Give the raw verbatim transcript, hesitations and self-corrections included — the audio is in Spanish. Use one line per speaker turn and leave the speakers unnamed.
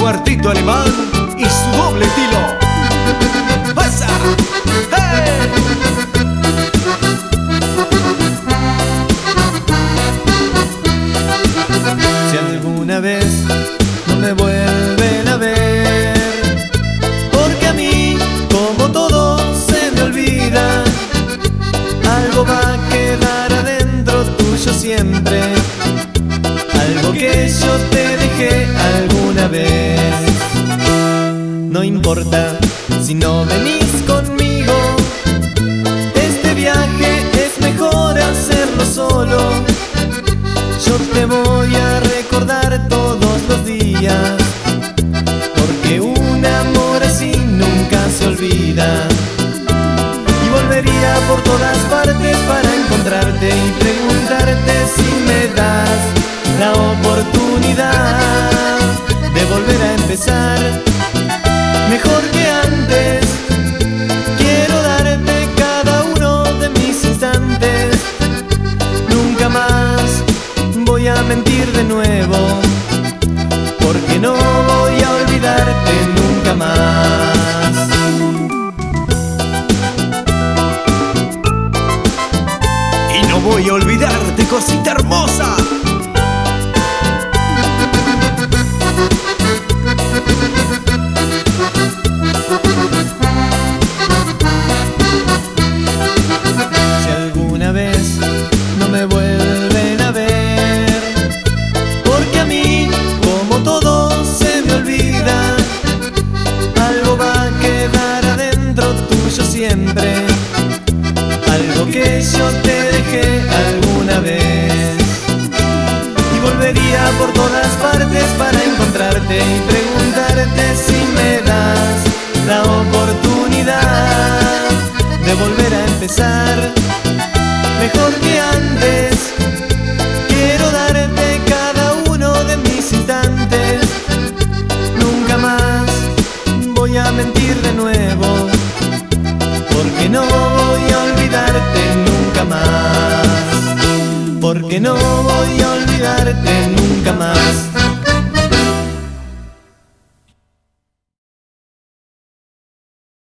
cuartito alemán y su doble estilo. ¡Pasa! ¡Hey!
Si alguna vez no me vuelven a ver, porque a mí, como todo, se me olvida, algo va a quedar adentro tuyo siempre, algo que yo te dejé alguna vez. No importa si no venís conmigo, este viaje es mejor hacerlo solo. Yo te voy a recordar todos los días, porque un amor así nunca se olvida. Y volvería por todas partes para encontrarte y preguntarte si me das la oportunidad de volver a empezar mejor que antes. Quiero darte cada uno de mis instantes, nunca más voy a mentir de nuevo, porque no voy a olvidarte nunca más.
Y no voy a olvidarte, cosita hermosa.
Si alguna vez no me vuelven a ver, porque a mí, como todo, se me olvida, algo va a quedar adentro tuyo siempre, algo que yo te dejé alguna vez. Y volvería por todas partes para encontrarte y preguntarte si me das la oportunidad de volver a empezar mejor que antes. Quiero darte cada uno de mis instantes, nunca más voy a mentir de nuevo, porque no voy a olvidarte nunca más, porque no